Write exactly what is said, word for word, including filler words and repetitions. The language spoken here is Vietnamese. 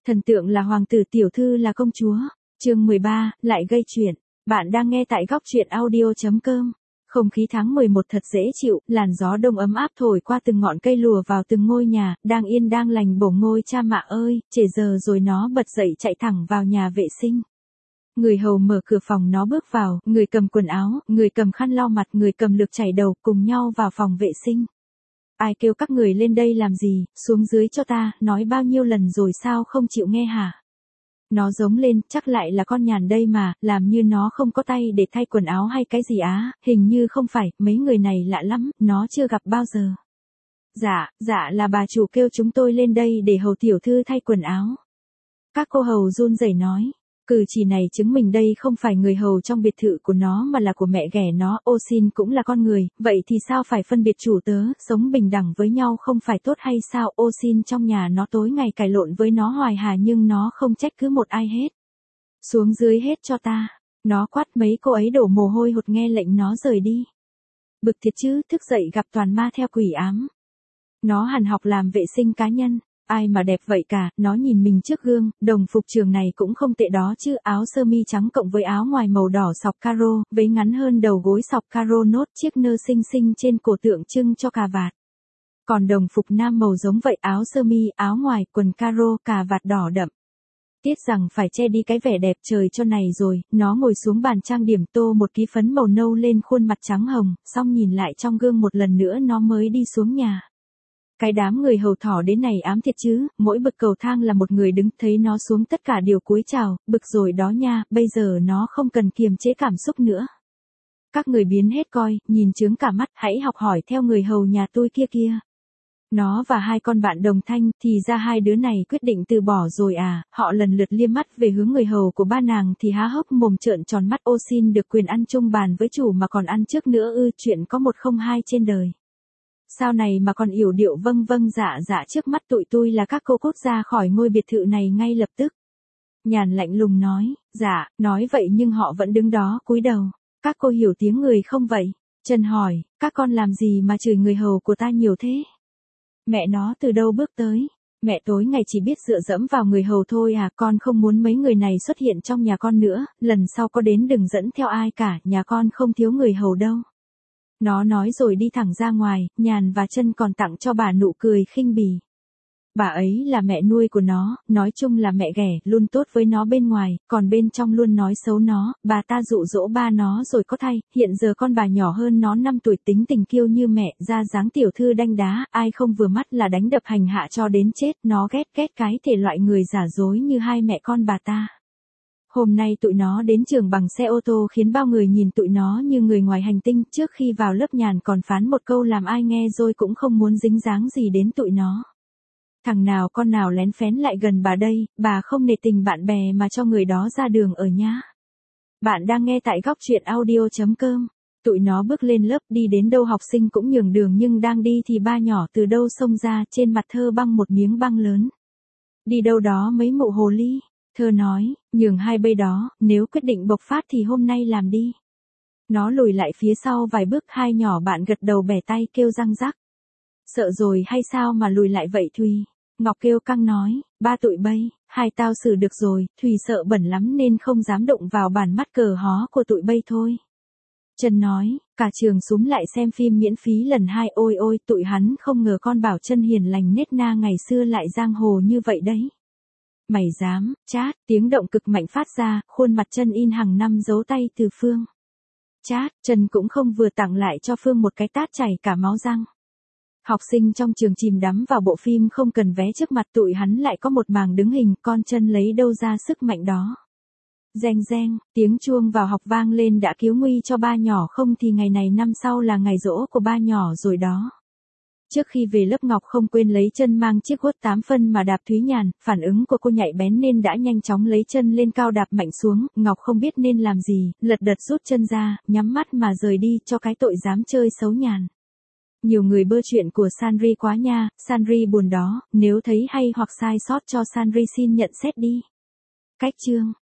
Thần tượng là hoàng tử, tiểu thư là công chúa. Chương mười ba, lại gây chuyện. Bạn đang nghe tại góc truyện audio chấm com. Không khí tháng mười một thật dễ chịu, làn gió đông ấm áp thổi qua từng ngọn cây lùa vào từng ngôi nhà, đang yên đang lành bổ ngôi cha mạ ơi, trễ giờ rồi nó bật dậy chạy thẳng vào nhà vệ sinh. Người hầu mở cửa phòng nó bước vào, người cầm quần áo, người cầm khăn lau mặt, người cầm lược chải đầu, cùng nhau vào phòng vệ sinh. Ai kêu các người lên đây làm gì, xuống dưới cho ta, nói bao nhiêu lần rồi sao không chịu nghe hả? Nó giống lên, chắc lại là con nhàn đây mà, làm như nó không có tay để thay quần áo hay cái gì á, hình như không phải, mấy người này lạ lắm, nó chưa gặp bao giờ. Dạ, dạ là bà chủ kêu chúng tôi lên đây để hầu tiểu thư thay quần áo. Các cô hầu run rẩy nói. Cử chỉ này chứng minh đây không phải người hầu trong biệt thự của nó mà là của mẹ ghẻ nó. Ô xin cũng là con người, vậy thì sao phải phân biệt chủ tớ, sống bình đẳng với nhau không phải tốt hay sao? Ô xin trong nhà nó tối ngày cãi lộn với nó hoài hà nhưng nó không trách cứ một ai hết. Xuống dưới hết cho ta. Nó quát, mấy cô ấy đổ mồ hôi hột nghe lệnh nó rời đi. Bực thiệt chứ, thức dậy gặp toàn ma theo quỷ ám. Nó hẳn học làm vệ sinh cá nhân. Ai mà đẹp vậy cả, nó nhìn mình trước gương, đồng phục trường này cũng không tệ đó chứ, áo sơ mi trắng cộng với áo ngoài màu đỏ sọc caro, váy ngắn hơn đầu gối sọc caro nốt chiếc nơ xinh xinh trên cổ tượng trưng cho cà vạt. Còn đồng phục nam màu giống vậy, áo sơ mi, áo ngoài, quần caro, cà vạt đỏ đậm. Tiếc rằng phải che đi cái vẻ đẹp trời cho này rồi, nó ngồi xuống bàn trang điểm tô một ký phấn màu nâu lên khuôn mặt trắng hồng, xong nhìn lại trong gương một lần nữa nó mới đi xuống nhà. Cái đám người hầu thỏ đến này ám thiệt chứ, mỗi bậc cầu thang là một người đứng, thấy nó xuống tất cả đều cúi chào, bực rồi đó nha, bây giờ nó không cần kiềm chế cảm xúc nữa. Các người biến hết coi, nhìn chướng cả mắt, hãy học hỏi theo người hầu nhà tôi kia kia. Nó và hai con bạn đồng thanh, thì ra hai đứa này quyết định từ bỏ rồi à, họ lần lượt liếc mắt về hướng người hầu của ba nàng thì há hốc mồm trợn tròn mắt. Ô xin được quyền ăn chung bàn với chủ mà còn ăn trước nữa ư, chuyện có một không hai trên đời. Sao này mà còn yểu điệu vâng vâng dạ dạ trước mắt tụi tôi là các cô cút ra khỏi ngôi biệt thự này ngay lập tức. Nhàn lạnh lùng nói, dạ, nói vậy nhưng họ vẫn đứng đó cúi đầu. Các cô hiểu tiếng người không vậy? Trần hỏi, các con làm gì mà chửi người hầu của ta nhiều thế? Mẹ nó từ đâu bước tới? Mẹ tối ngày chỉ biết dựa dẫm vào người hầu thôi à, con không muốn mấy người này xuất hiện trong nhà con nữa, lần sau có đến đừng dẫn theo ai cả, nhà con không thiếu người hầu đâu. Nó nói rồi đi thẳng ra ngoài, Nhàn và Trân còn tặng cho bà nụ cười khinh bỉ. Bà ấy là mẹ nuôi của nó, nói chung là mẹ ghẻ, luôn tốt với nó bên ngoài, còn bên trong luôn nói xấu nó, bà ta dụ dỗ ba nó rồi có thay, hiện giờ con bà nhỏ hơn nó năm tuổi tính tình kiêu như mẹ, ra dáng tiểu thư đanh đá, ai không vừa mắt là đánh đập hành hạ cho đến chết, nó ghét ghét cái thể loại người giả dối như hai mẹ con bà ta. Hôm nay tụi nó đến trường bằng xe ô tô khiến bao người nhìn tụi nó như người ngoài hành tinh, trước khi vào lớp Nhàn còn phán một câu làm ai nghe rồi cũng không muốn dính dáng gì đến tụi nó. Thằng nào con nào lén phén lại gần bà đây, bà không nể tình bạn bè mà cho người đó ra đường ở nhá. Bạn đang nghe tại góc truyện audio chấm com. Tụi nó bước lên lớp đi đến đâu học sinh cũng nhường đường nhưng đang đi thì ba nhỏ từ đâu xông ra trên mặt Thơ băng một miếng băng lớn. Đi đâu đó mấy mụ hồ ly. Thơ nói, nhường hai bây đó, nếu quyết định bộc phát thì hôm nay làm đi. Nó lùi lại phía sau vài bước, hai nhỏ bạn gật đầu bẻ tay kêu răng rắc. Sợ rồi hay sao mà lùi lại vậy Thùy? Ngọc kêu căng nói, ba tụi bay, hai tao xử được rồi, Thùy sợ bẩn lắm nên không dám động vào bàn mắt cờ hó của tụi bay thôi. Trân nói, cả trường súm lại xem phim miễn phí lần hai, ôi ôi tụi hắn không ngờ con Bảo Trân hiền lành nết na ngày xưa lại giang hồ như vậy đấy. Mày dám, chát, tiếng động cực mạnh phát ra, khuôn mặt Trân in hàng năm dấu tay từ Phương. Chát, Trân cũng không vừa tặng lại cho Phương một cái tát chảy cả máu răng. Học sinh trong trường chìm đắm vào bộ phim không cần vé, trước mặt tụi hắn lại có một màng đứng hình, con Trân lấy đâu ra sức mạnh đó. Reng reng, tiếng chuông vào học vang lên đã cứu nguy cho ba nhỏ, không thì ngày này năm sau là ngày giỗ của ba nhỏ rồi đó. Trước khi về lớp Ngọc không quên lấy chân mang chiếc guốc tám phân mà đạp Thúy Nhàn, phản ứng của cô nhạy bén nên đã nhanh chóng lấy chân lên cao đạp mạnh xuống, Ngọc không biết nên làm gì, lật đật rút chân ra, nhắm mắt mà rời đi cho cái tội dám chơi xấu Nhàn. Nhiều người bơ chuyện của Sanri quá nha, Sanri buồn đó, nếu thấy hay hoặc sai sót cho Sanri xin nhận xét đi. Cách chương